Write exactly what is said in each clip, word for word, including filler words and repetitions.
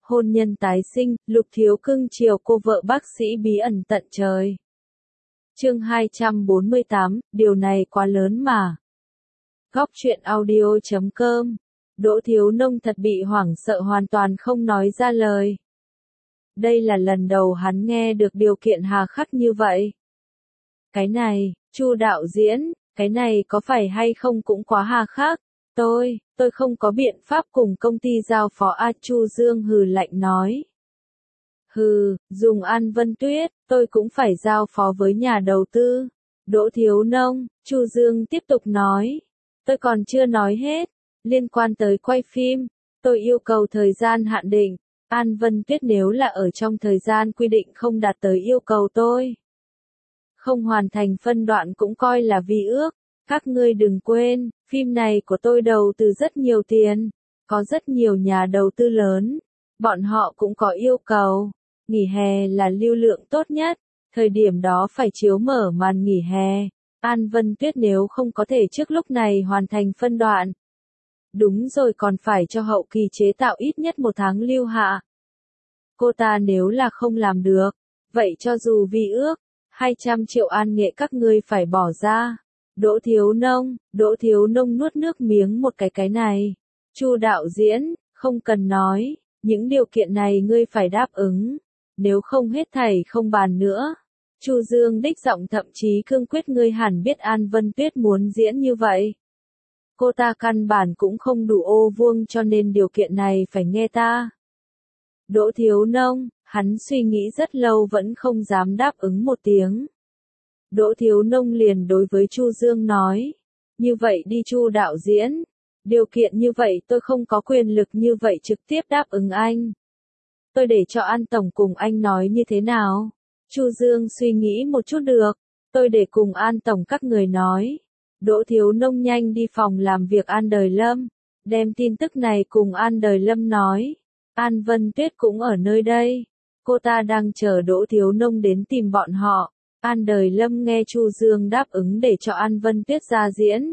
Hôn nhân tái sinh, Lục Thiếu cưng chiều cô vợ bác sĩ bí ẩn tận trời. Chương hai trăm bốn mươi tám, điều này quá lớn mà. Góc truyện audio chấm com. Đỗ Thiếu Nông thật bị hoảng sợ hoàn toàn không nói ra lời. Đây là lần đầu hắn nghe được điều kiện hà khắc như vậy. Cái này, Chu đạo diễn, cái này có phải hay không cũng quá hà khắc. Tôi, tôi không có biện pháp cùng công ty giao phó A Chu Dương hừ lạnh nói. Hừ, dùng An Vân Tuyết, tôi cũng phải giao phó với nhà đầu tư. Đỗ Thiếu Nông, Chu Dương tiếp tục nói. Tôi còn chưa nói hết. Liên quan tới quay phim, tôi yêu cầu thời gian hạn định. An Vân Tuyết nếu là ở trong thời gian quy định không đạt tới yêu cầu tôi, không hoàn thành phân đoạn cũng coi là vi ước. Các ngươi đừng quên, phim này của tôi đầu tư rất nhiều tiền, có rất nhiều nhà đầu tư lớn, bọn họ cũng có yêu cầu. Nghỉ hè là lưu lượng tốt nhất, thời điểm đó phải chiếu mở màn nghỉ hè. An Vân Tuyết nếu không có thể trước lúc này hoàn thành phân đoạn, đúng rồi còn phải cho hậu kỳ chế tạo ít nhất một tháng lưu hạ. Cô ta nếu là không làm được, vậy cho dù vi ước, hai trăm triệu an nghệ các ngươi phải bỏ ra. Đỗ Thiếu Nông, Đỗ Thiếu Nông nuốt nước miếng một cái cái này. Chu đạo diễn, không cần nói, những điều kiện này ngươi phải đáp ứng, nếu không hết thảy không bàn nữa. Chu Dương đích giọng thậm chí cương quyết, ngươi hẳn biết An Vân Tuyết muốn diễn như vậy. Cô ta căn bản cũng không đủ ô vuông cho nên điều kiện này phải nghe ta. Đỗ Thiếu Nông, hắn suy nghĩ rất lâu vẫn không dám đáp ứng một tiếng. Đỗ Thiếu Nông liền đối với Chu Dương nói, như vậy đi Chu đạo diễn, điều kiện như vậy tôi không có quyền lực như vậy trực tiếp đáp ứng anh. Tôi để cho An Tổng cùng anh nói như thế nào? Chu Dương suy nghĩ một chút được, tôi để cùng An Tổng các người nói. Đỗ Thiếu Nông nhanh đi phòng làm việc An Đời Lâm, đem tin tức này cùng An Đời Lâm nói. An Vân Tuyết cũng ở nơi đây, cô ta đang chờ Đỗ Thiếu Nông đến tìm bọn họ. An Đời Lâm nghe Chu Dương đáp ứng để cho An Vân Tuyết ra diễn,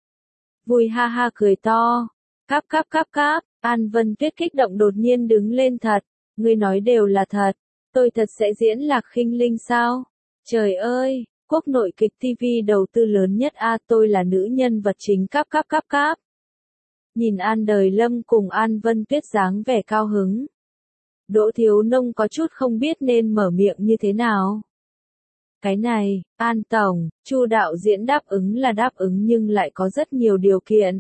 vui ha ha cười to. Cáp cáp cáp cáp, An Vân Tuyết kích động đột nhiên đứng lên. Thật, ngươi nói đều là thật, tôi thật sẽ diễn Lạc Khinh Linh sao? Trời ơi, quốc nội kịch ti vi đầu tư lớn nhất a, tôi là nữ nhân vật chính. Cáp cáp cáp cáp. Nhìn An Đời Lâm cùng An Vân Tuyết dáng vẻ cao hứng, Đỗ Thiếu Nông có chút không biết nên mở miệng như thế nào. Cái này, An Tổng, Chu đạo diễn đáp ứng là đáp ứng nhưng lại có rất nhiều điều kiện.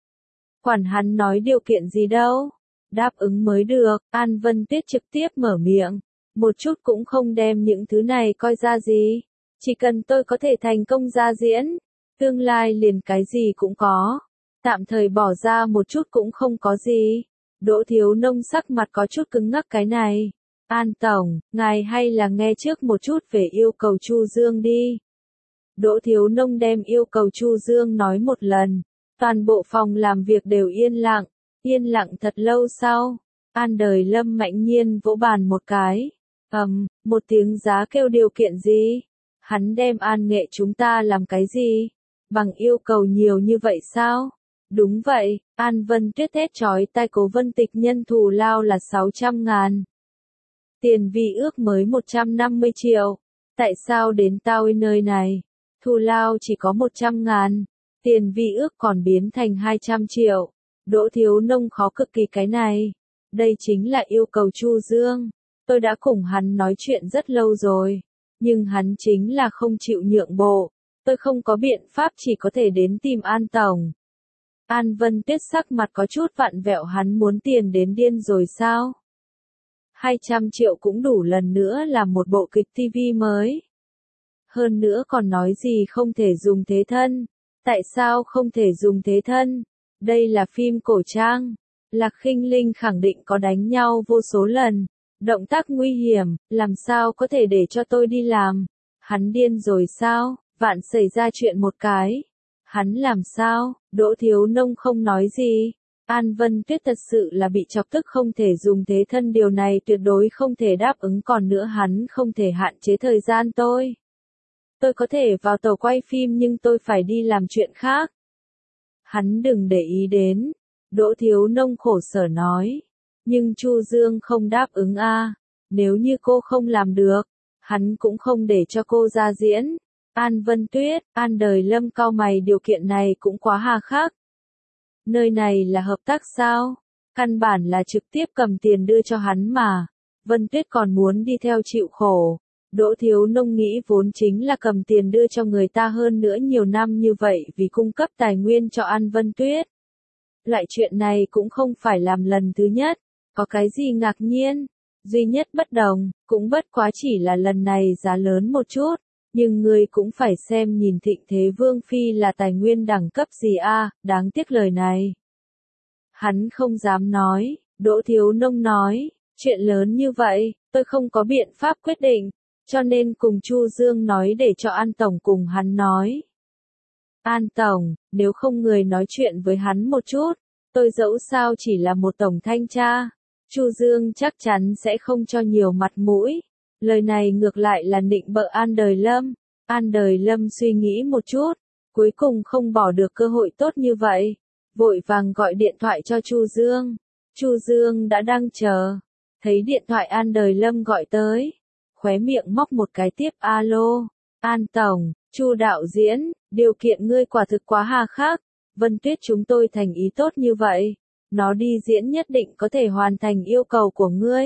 Quản hắn nói điều kiện gì đâu, đáp ứng mới được. An Vân Tuyết trực tiếp mở miệng, một chút cũng không đem những thứ này coi ra gì. Chỉ cần tôi có thể thành công ra diễn, tương lai liền cái gì cũng có, tạm thời bỏ ra một chút cũng không có gì. Đỗ Thiếu Nông sắc mặt có chút cứng ngắc. Cái này, An Tổng, ngài hay là nghe trước một chút về yêu cầu Chu Dương đi. Đỗ Thiếu Nông đem yêu cầu Chu Dương nói một lần, toàn bộ phòng làm việc đều yên lặng, yên lặng thật lâu sau. An Đời Lâm mạnh nhiên vỗ bàn một cái, ầm, um, một tiếng giá kêu điều kiện gì? Hắn đem An Nghệ chúng ta làm cái gì? Bằng yêu cầu nhiều như vậy sao? Đúng vậy, An Vân Tuyết thét chói tai. Cố Vân Tịch nhân thù lao là sáu trăm ngàn. Tiền vi ước mới một trăm năm mươi triệu. Tại sao đến tao nơi này, thù lao chỉ có một trăm ngàn, tiền vi ước còn biến thành hai trăm triệu. Đỗ Thiếu Nông khó cực kỳ. Cái này, đây chính là yêu cầu Chu Dương. Tôi đã cùng hắn nói chuyện rất lâu rồi, nhưng hắn chính là không chịu nhượng bộ. Tôi không có biện pháp, chỉ có thể đến tìm An Tổng. An Vân Tuyết sắc mặt có chút vặn vẹo. Hắn muốn tiền đến điên rồi sao? hai trăm triệu cũng đủ lần nữa làm một bộ kịch ti vi mới. Hơn nữa còn nói gì không thể dùng thế thân. Tại sao không thể dùng thế thân? Đây là phim cổ trang. Lạc Khinh Linh khẳng định có đánh nhau vô số lần. Động tác nguy hiểm, làm sao có thể để cho tôi đi làm? Hắn điên rồi sao? Vạn xảy ra chuyện một cái, hắn làm sao? Đỗ Thiếu Nông không nói gì. An Vân Tuyết thật sự là bị chọc tức, không thể dùng thế thân, điều này tuyệt đối không thể đáp ứng. Còn nữa hắn không thể hạn chế thời gian tôi. Tôi có thể vào tàu quay phim nhưng tôi phải đi làm chuyện khác. Hắn đừng để ý đến. Đỗ Thiếu Nông khổ sở nói. Nhưng Chu Dương không đáp ứng a. Nếu như cô không làm được, hắn cũng không để cho cô ra diễn. An Vân Tuyết, An Đời Lâm cau mày, điều kiện này cũng quá hà khắc. Nơi này là hợp tác sao? Căn bản là trực tiếp cầm tiền đưa cho hắn mà. Vân Tuyết còn muốn đi theo chịu khổ. Đỗ Thiếu Nông nghĩ vốn chính là cầm tiền đưa cho người ta, hơn nữa nhiều năm như vậy vì cung cấp tài nguyên cho An Vân Tuyết. Loại chuyện này cũng không phải làm lần thứ nhất, có cái gì ngạc nhiên, duy nhất bất đồng, cũng bất quá chỉ là lần này giá lớn một chút, nhưng người cũng phải xem nhìn Thịnh Thế Vương Phi là tài nguyên đẳng cấp gì a, đáng tiếc lời này. Hắn không dám nói, Đỗ Thiếu Nông nói, chuyện lớn như vậy, tôi không có biện pháp quyết định, cho nên cùng Chu Dương nói để cho An Tổng cùng hắn nói. An Tổng, nếu không người nói chuyện với hắn một chút, tôi dẫu sao chỉ là một tổng thanh tra. Chu Dương chắc chắn sẽ không cho nhiều mặt mũi. Lời này ngược lại là nịnh bợ An Đời Lâm. An Đời Lâm suy nghĩ một chút, cuối cùng không bỏ được cơ hội tốt như vậy. Vội vàng gọi điện thoại cho Chu Dương. Chu Dương đã đang chờ. Thấy điện thoại An Đời Lâm gọi tới. Khóe miệng móc một cái tiếp alo. An Tổng, Chu đạo diễn, điều kiện ngươi quả thực quá hà khắc. Vân Tuyết chúng tôi thành ý tốt như vậy. Nó đi diễn nhất định có thể hoàn thành yêu cầu của ngươi.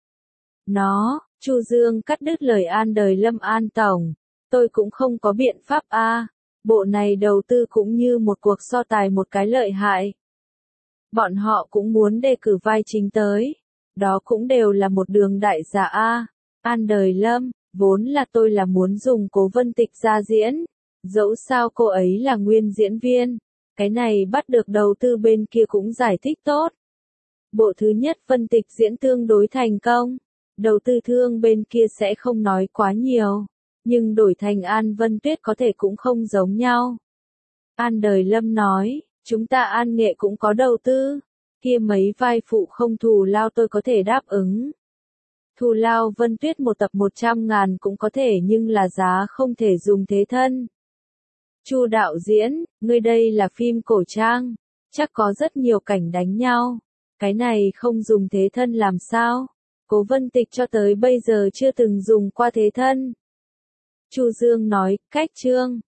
Nó, Chu Dương cắt đứt lời An Đời Lâm. An Tổng, tôi cũng không có biện pháp a. Bộ này đầu tư cũng như một cuộc so tài một cái lợi hại. Bọn họ cũng muốn đề cử vai chính tới. Đó cũng đều là một đường đại giả a. An Đời Lâm, vốn là tôi là muốn dùng Cố Vân Tịch ra diễn. Dẫu sao cô ấy là nguyên diễn viên. Cái này bắt được đầu tư bên kia cũng giải thích tốt. Bộ thứ nhất Vân Tịch diễn tương đối thành công. Đầu tư thương bên kia sẽ không nói quá nhiều. Nhưng đổi thành An Vân Tuyết có thể cũng không giống nhau. An Đời Lâm nói, chúng ta An Nghệ cũng có đầu tư. Kia mấy vai phụ không thù lao tôi có thể đáp ứng. Thù lao Vân Tuyết một tập một trăm ngàn cũng có thể, nhưng là giá không thể dùng thế thân. Chu đạo diễn, ngươi đây là phim cổ trang, chắc có rất nhiều cảnh đánh nhau. Cái này không dùng thế thân làm sao? Cố Vân Tịch cho tới bây giờ chưa từng dùng qua thế thân. Chu Dương nói, cách chương.